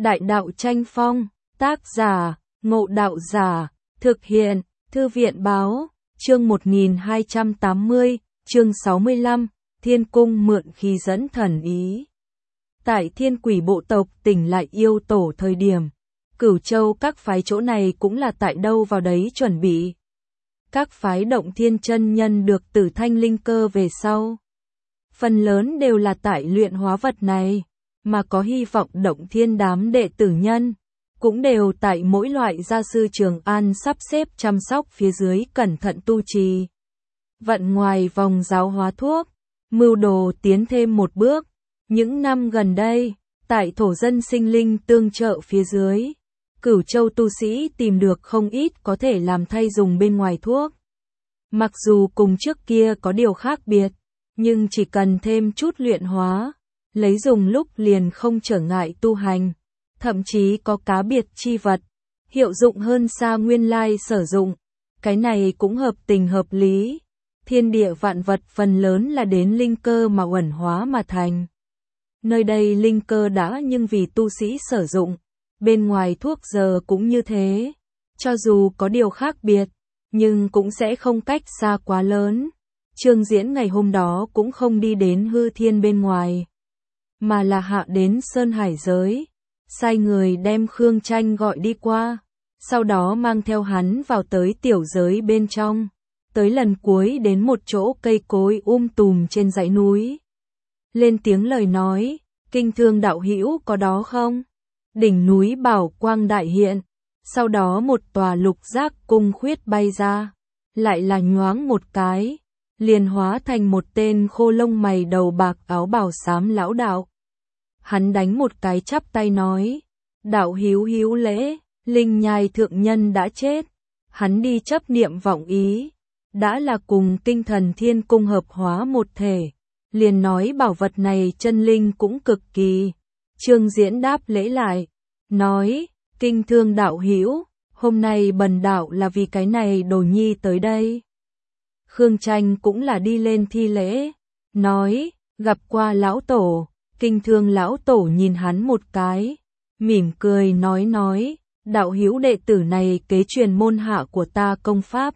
Đại đạo tranh phong, tác giả, Ngộ Đạo Giả, thực hiện, Thư viện báo, chương 1280, chương 65, Thiên Cung mượn khí dẫn thần ý. Tại Thiên Quỷ bộ tộc tỉnh lại yêu tổ thời điểm, Cửu Châu các phái chỗ này cũng là tại đâu vào đấy chuẩn bị. Các phái Động Thiên chân nhân được Tử Thanh linh cơ về sau, phần lớn đều là tại luyện hóa vật này, mà có hy vọng Động Thiên đám đệ tử nhân, cũng đều tại mỗi loại gia sư Trường An sắp xếp chăm sóc phía dưới cẩn thận tu trì. Vận ngoài vòng giáo hóa thuốc, mưu đồ tiến thêm một bước. Những năm gần đây, tại thổ dân sinh linh tương trợ phía dưới, Cửu Châu tu sĩ tìm được không ít có thể làm thay dùng bên ngoài thuốc. Mặc dù cùng trước kia có điều khác biệt, nhưng chỉ cần thêm chút luyện hóa, lấy dùng lúc liền không trở ngại tu hành, thậm chí có cá biệt chi vật, hiệu dụng hơn xa nguyên lai sử dụng. Cái này cũng hợp tình hợp lý. Thiên địa vạn vật phần lớn là đến linh cơ mà uẩn hóa mà thành. Nơi đây linh cơ đã nhưng vì tu sĩ sử dụng, bên ngoài thuốc giờ cũng như thế. Cho dù có điều khác biệt, nhưng cũng sẽ không cách xa quá lớn. Trương Diễn ngày hôm đó cũng không đi đến hư thiên bên ngoài, mà là hạ đến Sơn Hải giới, sai người đem Khương Tranh gọi đi qua, sau đó mang theo hắn vào tới tiểu giới bên trong, tới lần cuối đến một chỗ cây cối tùm trên dãy núi. Lên tiếng lời nói, Kinh Thương đạo hữu có đó không? Đỉnh núi bảo quang đại hiện, sau đó một tòa lục giác cung khuyết bay ra, lại là nhoáng một cái, liền hóa thành một tên khô lông mày đầu bạc áo bào xám lão đạo. Hắn đánh một cái chắp tay nói, đạo hữu hữu lễ, Linh Nhai thượng nhân đã chết, hắn đi chấp niệm vọng ý, đã là cùng tinh thần thiên cung hợp hóa một thể, liền nói bảo vật này chân linh cũng cực kỳ. Trương Diễn đáp lễ lại, nói, Kinh Thương đạo hữu, hôm nay bần đạo là vì cái này đồ nhi tới đây. Khương Tranh cũng là đi lên thi lễ, nói, gặp qua lão tổ. Kinh Thương lão tổ nhìn hắn một cái, mỉm cười nói, đạo hữu đệ tử này kế truyền môn hạ của ta công pháp.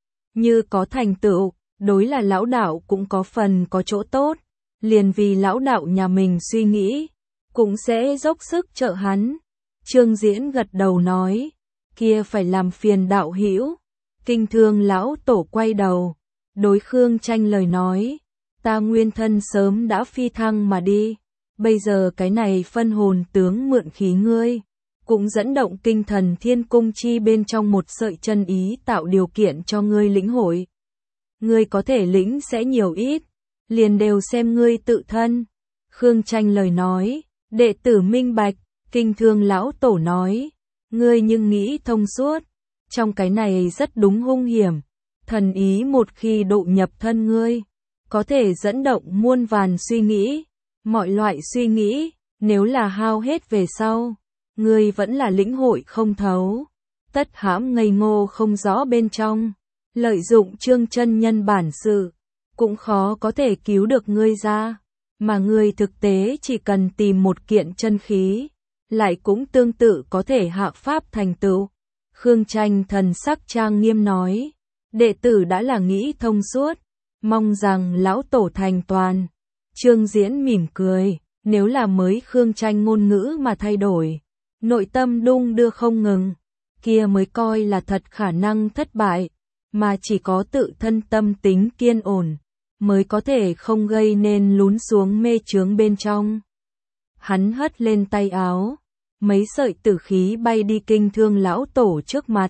Như có thành tựu, đối là lão đạo cũng có phần có chỗ tốt, liền vì lão đạo nhà mình suy nghĩ, cũng sẽ dốc sức trợ hắn. Trương Diễn gật đầu nói, kia phải làm phiền đạo hữu. Kinh Thương lão tổ quay đầu, đối Khương Tranh lời nói, ta nguyên thân sớm đã phi thăng mà đi. Bây giờ cái này phân hồn tướng mượn khí ngươi, cũng dẫn động kinh thần thiên cung chi bên trong một sợi chân ý tạo điều kiện cho ngươi lĩnh hội. Ngươi có thể lĩnh sẽ nhiều ít, liền đều xem ngươi tự thân. Khương Tranh lời nói, đệ tử minh bạch. Kinh Thương lão tổ nói, ngươi nhưng nghĩ thông suốt, trong cái này rất đúng hung hiểm, thần ý một khi độ nhập thân ngươi, có thể dẫn động muôn vàn suy nghĩ. Mọi loại suy nghĩ, nếu là hao hết về sau, ngươi vẫn là lĩnh hội không thấu, tất hãm ngây ngô không rõ bên trong, lợi dụng Trương chân nhân bản sự, cũng khó có thể cứu được ngươi ra, mà ngươi thực tế chỉ cần tìm một kiện chân khí, lại cũng tương tự có thể hạ pháp thành tựu. Khương Tranh thần sắc trang nghiêm nói, đệ tử đã là nghĩ thông suốt, mong rằng lão tổ thành toàn. Trương Diễn mỉm cười, nếu là mới Khương Tranh ngôn ngữ mà thay đổi, nội tâm đung đưa không ngừng, kia mới coi là thật khả năng thất bại, mà chỉ có tự thân tâm tính kiên ổn, mới có thể không gây nên lún xuống mê chướng bên trong. Hắn hất lên tay áo, mấy sợi tử khí bay đi Kinh Thương lão tổ trước mặt.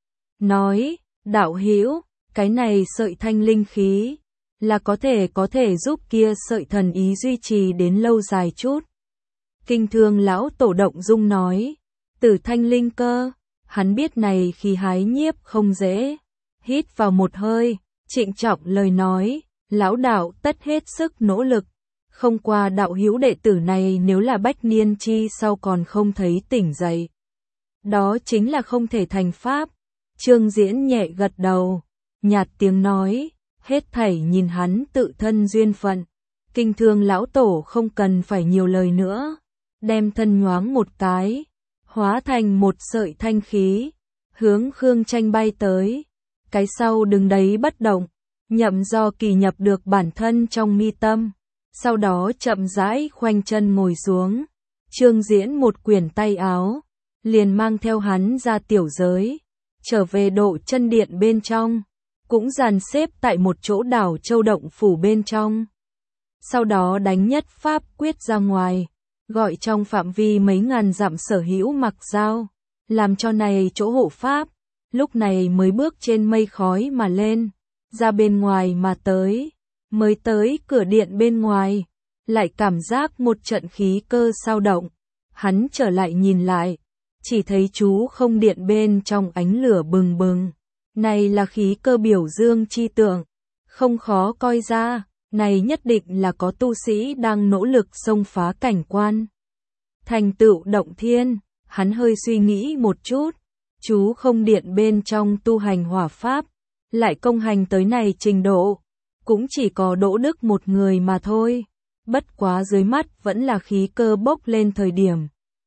Nói, đạo hữu, cái này sợi thanh linh khí, là có thể giúp kia sợi thần ý duy trì đến lâu dài chút. Kinh Thương lão tổ động dung nói, Tử Thanh linh cơ, hắn biết này khi hái nhiếp không dễ. Hít vào một hơi, trịnh trọng lời nói, lão đạo tất hết sức nỗ lực. Không qua đạo hữu đệ tử này nếu là bách niên chi sau còn không thấy tỉnh dậy, đó chính là không thể thành pháp. Trương Diễn nhẹ gật đầu, nhạt tiếng nói, hết thảy nhìn hắn tự thân duyên phận. Kinh Thương lão tổ không cần phải nhiều lời nữa, đem thân nhoáng một cái, hóa thành một sợi thanh khí, hướng Khương Tranh bay tới. Cái sau đứng đấy bất động, Nhậm Do Kỳ nhập được bản thân trong mi tâm, sau đó chậm rãi khoanh chân ngồi xuống. Trương Diễn một quyển tay áo, liền mang theo hắn ra tiểu giới, trở về Độ Chân Điện bên trong, cũng dàn xếp tại một chỗ đảo Châu Động phủ bên trong. Sau đó đánh nhất pháp quyết ra ngoài, gọi trong phạm vi mấy ngàn dặm sở hữu mặc dao, làm cho này chỗ hộ pháp, lúc này mới bước trên mây khói mà lên, ra bên ngoài mà tới, mới tới cửa điện bên ngoài, lại cảm giác một trận khí cơ sao động, hắn trở lại nhìn lại, chỉ thấy chú không điện bên trong ánh lửa bừng bừng, này là khí cơ biểu dương chi tượng, không khó coi ra, này nhất định là có tu sĩ đang nỗ lực xông phá cảnh quan. Thành tựu động thiên, hắn hơi suy nghĩ một chút, chú không điện bên trong tu hành hỏa pháp, lại công hành tới này trình độ, cũng chỉ có Đỗ Đức một người mà thôi, bất quá dưới mắt vẫn là khí cơ bốc lên thời điểm.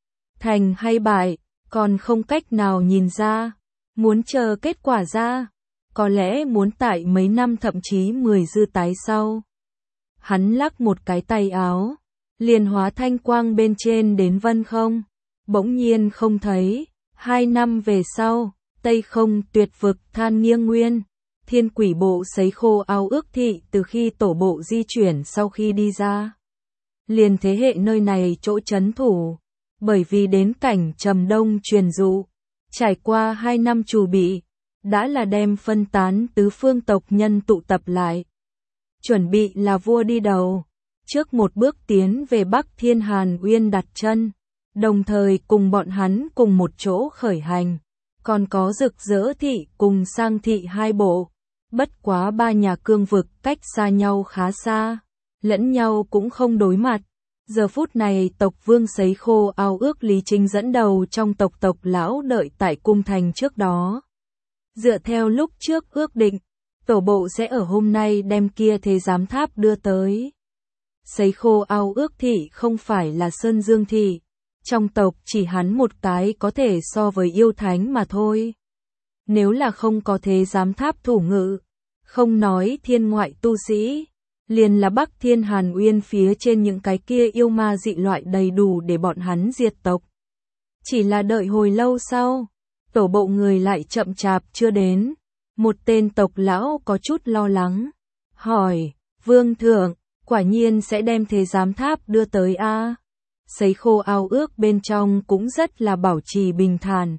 Thành hay bại, còn không cách nào nhìn ra, muốn chờ kết quả ra, có lẽ muốn tại mấy năm thậm chí 10 dư tái sau. Hắn lắc một cái tay áo, liền hóa thanh quang bên trên đến vân không, bỗng nhiên không thấy. 2 năm về sau, Tây Không Tuyệt Vực Than Nghiêng Nguyên, Thiên Quỷ Bộ sấy khô ao ước thị từ khi tổ bộ di chuyển sau khi đi ra. Liền thế hệ nơi này chỗ trấn thủ, bởi vì đến cảnh trầm đông truyền dụ, trải qua 2 năm chuẩn bị, đã là đem phân tán tứ phương tộc nhân tụ tập lại. Chuẩn bị là vua đi đầu, trước một bước tiến về Bắc Thiên Hàn Uyên đặt chân, đồng thời cùng bọn hắn cùng một chỗ khởi hành, còn có Rực Rỡ thị cùng Sang thị hai bộ, bất quá ba nhà cương vực cách xa nhau khá xa, lẫn nhau cũng không đối mặt. Giờ phút này tộc vương sấy khô ao ước Lý Trinh dẫn đầu trong tộc lão đợi tại cung thành trước đó. Dựa theo lúc trước ước định, tổ bộ sẽ ở hôm nay đem kia thế giám tháp đưa tới. Sấy khô ao ước thị không phải là Sơn Dương thị, trong tộc chỉ hắn một cái có thể so với yêu thánh mà thôi. Nếu là không có thế giám tháp thủ ngự, không nói thiên ngoại tu sĩ, liền là Bắc Thiên Hàn Uyên phía trên những cái kia yêu ma dị loại đầy đủ để bọn hắn diệt tộc. Chỉ là đợi hồi lâu sau, tổ bộ người lại chậm chạp chưa đến, một tên tộc lão có chút lo lắng, hỏi, vương thượng, quả nhiên sẽ đem thế giám tháp đưa tới a? Sấy khô ao ước bên trong cũng rất là bảo trì bình thản.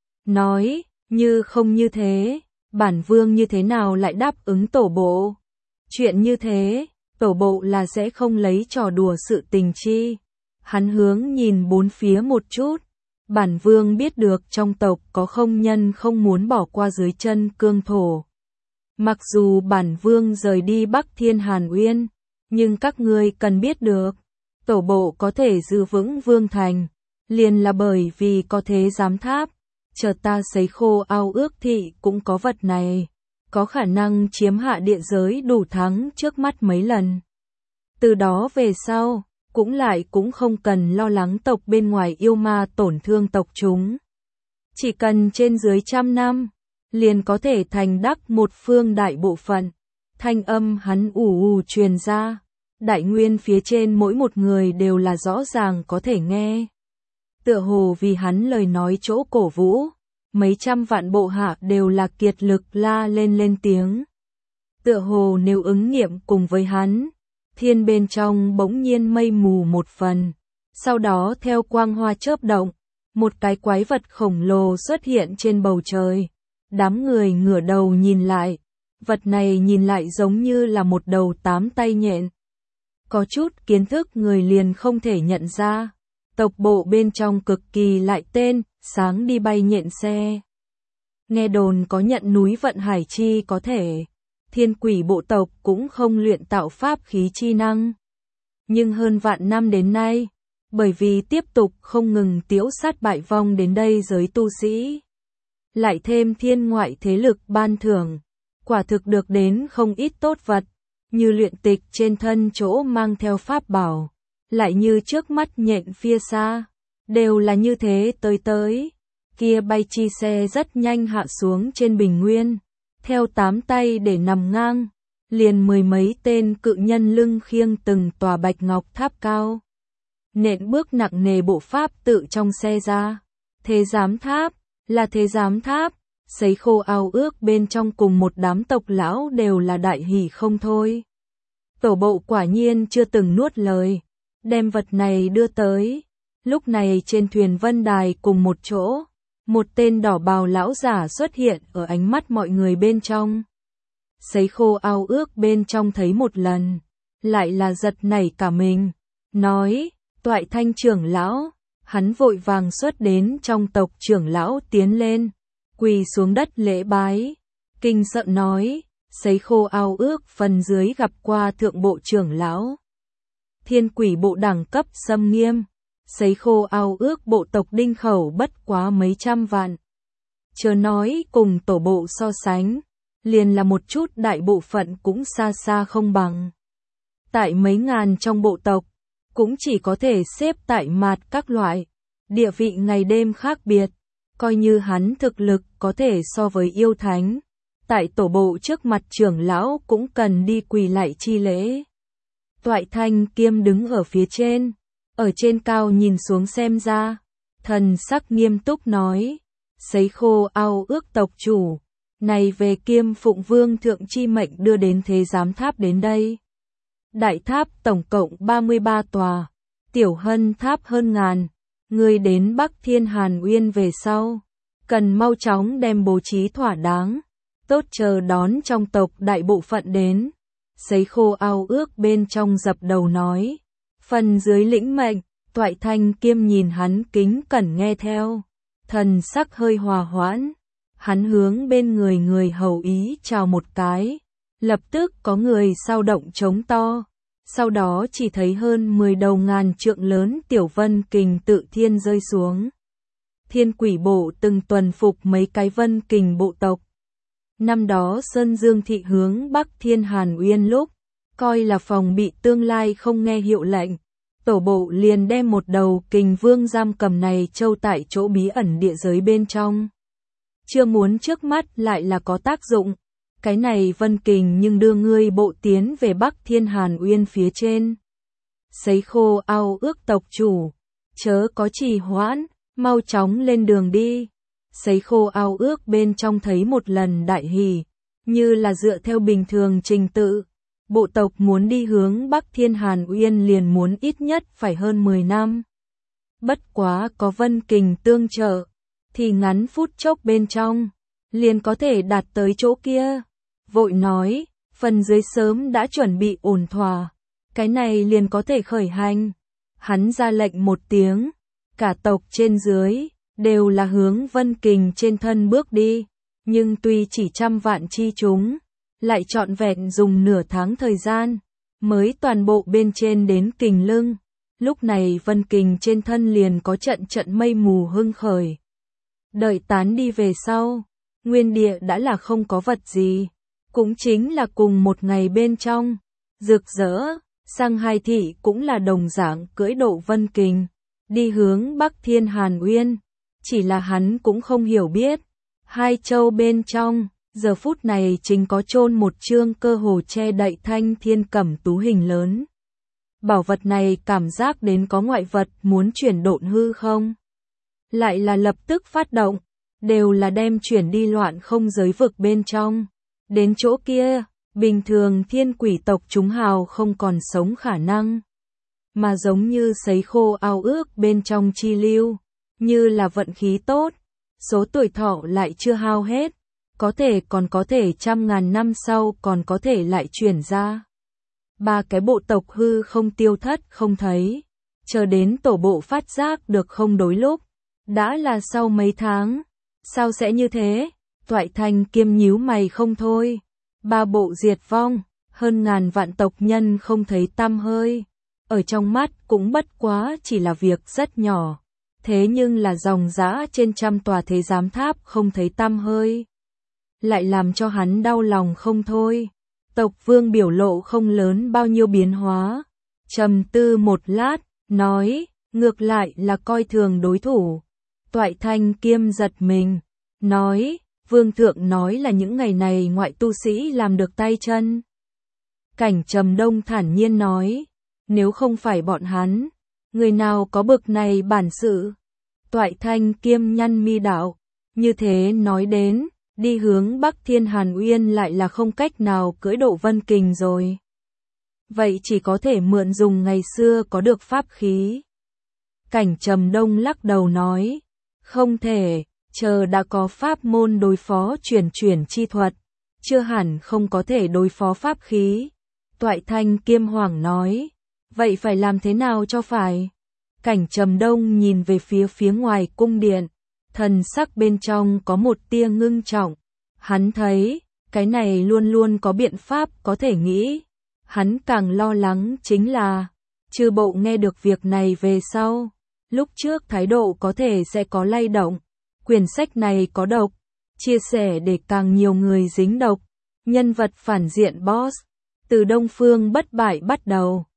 Nói, như không như thế, bản vương như thế nào lại đáp ứng tổ bộ? Chuyện như thế, tổ bộ là sẽ không lấy trò đùa sự tình chi. Hắn hướng nhìn bốn phía một chút, bản vương biết được trong tộc có không nhân không muốn bỏ qua dưới chân cương thổ. Mặc dù bản vương rời đi Bắc Thiên Hàn Uyên, nhưng các ngươi cần biết được, tổ bộ có thể giữ vững vương thành, liền là bởi vì có thế giám tháp, chờ ta sấy khô ao ước thị cũng có vật này, có khả năng chiếm hạ địa giới đủ thắng trước mắt mấy lần. Từ đó về sau, cũng không cần lo lắng tộc bên ngoài yêu ma tổn thương tộc chúng. Chỉ cần trên dưới 100 năm, liền có thể thành đắc một phương đại bộ phận. Thanh âm hắn ù truyền ra, đại nguyên phía trên mỗi một người đều là rõ ràng có thể nghe. Tựa hồ vì hắn lời nói chỗ cổ vũ, mấy trăm vạn bộ hạ đều là kiệt lực la lên tiếng. Tựa hồ nếu ứng nghiệm cùng với hắn, thiên bên trong bỗng nhiên mây mù một phần, sau đó theo quang hoa chớp động, một cái quái vật khổng lồ xuất hiện trên bầu trời. Đám người ngửa đầu nhìn lại, vật này nhìn lại giống như là một đầu 8 tay nhện. Có chút kiến thức người liền không thể nhận ra, tộc bộ bên trong cực kỳ lại tên, sáng đi bay nhện xe. Nghe đồn có nhận núi vận hải chi có thể, thiên quỷ bộ tộc cũng không luyện tạo pháp khí chi năng. Nhưng hơn vạn năm đến nay, bởi vì tiếp tục không ngừng tiễu sát bại vong đến đây giới tu sĩ, lại thêm thiên ngoại thế lực ban thưởng, quả thực được đến không ít tốt vật, như luyện tịch trên thân chỗ mang theo pháp bảo, lại như trước mắt nhện phía xa, đều là như thế tới. Kia bay chi xe rất nhanh hạ xuống trên bình nguyên, theo 8 tay để nằm ngang, liền mười mấy tên cự nhân lưng khiêng từng tòa bạch ngọc tháp cao. Nện bước nặng nề bộ pháp tự trong xe ra. Thế giám tháp, là thế giám tháp, sấy khô ao ước bên trong cùng một đám tộc lão đều là đại hỉ không thôi. Tổ bộ quả nhiên chưa từng nuốt lời, đem vật này đưa tới. Lúc này trên thuyền vân đài cùng một chỗ, một tên đỏ bào lão giả xuất hiện ở ánh mắt mọi người bên trong. Sấy khô ao ước bên trong thấy một lần, lại là giật nảy cả mình, nói, Toại Thanh trưởng lão, hắn vội vàng xuất đến trong tộc trưởng lão tiến lên, quỳ xuống đất lễ bái, kinh sợ nói, sấy khô ao ước phần dưới gặp qua thượng bộ trưởng lão. Thiên quỷ bộ đẳng cấp xâm nghiêm, sấy khô ao ước bộ tộc đinh khẩu bất quá mấy trăm vạn. Chớ nói cùng tổ bộ so sánh, liền là một chút đại bộ phận cũng xa xa không bằng. Tại mấy ngàn trong bộ tộc, cũng chỉ có thể xếp tại mặt các loại, địa vị ngày đêm khác biệt, coi như hắn thực lực có thể so với yêu thánh. Tại tổ bộ trước mặt trưởng lão cũng cần đi quỳ lại chi lễ. Toại Thanh Kiêm đứng ở phía trên, ở trên cao nhìn xuống xem ra, thần sắc nghiêm túc nói, sấy khô ao ước tộc chủ, này về Kiêm phụng vương thượng chi mệnh đưa đến thế giám tháp đến đây. Đại tháp tổng cộng 33 tòa, tiểu hân tháp hơn ngàn, người đến Bắc Thiên Hàn Uyên về sau, cần mau chóng đem bố trí thỏa đáng, tốt chờ đón trong tộc đại bộ phận đến. Sấy khô ao ước bên trong dập đầu nói, phần dưới lĩnh mệnh. Toại Thanh Kiêm nhìn hắn kính cẩn nghe theo, thần sắc hơi hòa hoãn, hắn hướng bên người hầu ý chào một cái, lập tức có người sao động trống to, sau đó chỉ thấy hơn 10 đầu ngàn trượng lớn tiểu vân kình tự thiên rơi xuống. Thiên quỷ bộ từng tuần phục mấy cái vân kình bộ tộc. Năm đó Sơn Dương thị hướng Bắc Thiên Hàn Uyên lúc, coi là phòng bị tương lai không nghe hiệu lệnh. Tổ bộ liền đem một đầu kình vương giam cầm này trâu tại chỗ bí ẩn địa giới bên trong. Chưa muốn trước mắt lại là có tác dụng. Cái này vân kình nhưng đưa ngươi bộ tiến về Bắc Thiên Hàn Uyên phía trên. Sấy khô ao ước tộc chủ, chớ có trì hoãn, mau chóng lên đường đi. Sấy khô ao ước bên trong thấy một lần đại hỉ, như là dựa theo bình thường trình tự. Bộ tộc muốn đi hướng Bắc Thiên Hàn Uyên liền muốn ít nhất phải hơn 10 năm. Bất quá có vân kình tương trợ, thì ngắn phút chốc bên trong, liền có thể đạt tới chỗ kia. Vội nói, phần dưới sớm đã chuẩn bị ổn thỏa, cái này liền có thể khởi hành. Hắn ra lệnh một tiếng, cả tộc trên dưới, đều là hướng vân kình trên thân bước đi, nhưng tuy chỉ trăm vạn chi chúng, lại trọn vẹn dùng nửa tháng thời gian, mới toàn bộ bên trên đến kình lưng. Lúc này vân kình trên thân liền có trận mây mù hưng khởi. Đợi tán đi về sau, nguyên địa đã là không có vật gì, cũng chính là cùng một ngày bên trong, rực rỡ, sang hai thị cũng là đồng dạng cưỡi độ vân kình, đi hướng Bắc Thiên Hàn Uyên, chỉ là hắn cũng không hiểu biết, hai châu bên trong, giờ phút này chính có chôn một chương cơ hồ che đậy thanh thiên cẩm tú hình lớn. Bảo vật này cảm giác đến có ngoại vật muốn chuyển độn hư không? Lại là lập tức phát động, đều là đem chuyển đi loạn không giới vực bên trong. Đến chỗ kia, bình thường thiên quỷ tộc chúng hào không còn sống khả năng. Mà giống như sấy khô ao ước bên trong chi lưu, như là vận khí tốt, số tuổi thọ lại chưa hao hết, có thể còn có thể trăm ngàn năm sau còn có thể lại chuyển ra. Ba cái bộ tộc hư không tiêu thất không thấy, chờ đến tổ bộ phát giác được không đối lúc, đã là sau mấy tháng, sao sẽ như thế? Toại Thanh Kiêm nhíu mày không thôi, ba bộ diệt vong, hơn ngàn vạn tộc nhân không thấy tăm hơi, ở trong mắt cũng bất quá chỉ là việc rất nhỏ, thế nhưng là dòng dã trên trăm tòa thế giám tháp không thấy tăm hơi, lại làm cho hắn đau lòng không thôi. Tộc vương biểu lộ không lớn bao nhiêu biến hóa, trầm tư một lát, nói, ngược lại là coi thường đối thủ. Toại Thanh Kiêm giật mình, nói, Vương thượng nói là những ngày này ngoại tu sĩ làm được tay chân. Cảnh Trầm Đông thản nhiên nói, nếu không phải bọn hắn, người nào có bực này bản sự. Toại Thanh Kiêm nhăn mi đạo, như thế nói đến, đi hướng Bắc Thiên Hàn Uyên lại là không cách nào cưỡi Độ Vân Kình rồi. Vậy chỉ có thể mượn dùng ngày xưa có được pháp khí. Cảnh Trầm Đông lắc đầu nói, không thể, chờ đã có pháp môn đối phó chuyển chi thuật, chưa hẳn không có thể đối phó pháp khí. Toại Thanh Kiêm hoảng nói, vậy phải làm thế nào cho phải? Cảnh Trầm Đông nhìn về phía ngoài cung điện, thần sắc bên trong có một tia ngưng trọng. Hắn thấy, cái này luôn luôn có biện pháp có thể nghĩ. Hắn càng lo lắng chính là, chư bộ nghe được việc này về sau, lúc trước thái độ có thể sẽ có lay động. Quyển sách này có độc, chia sẻ để càng nhiều người dính độc. Nhân vật phản diện boss, từ Đông Phương Bất Bại bắt đầu.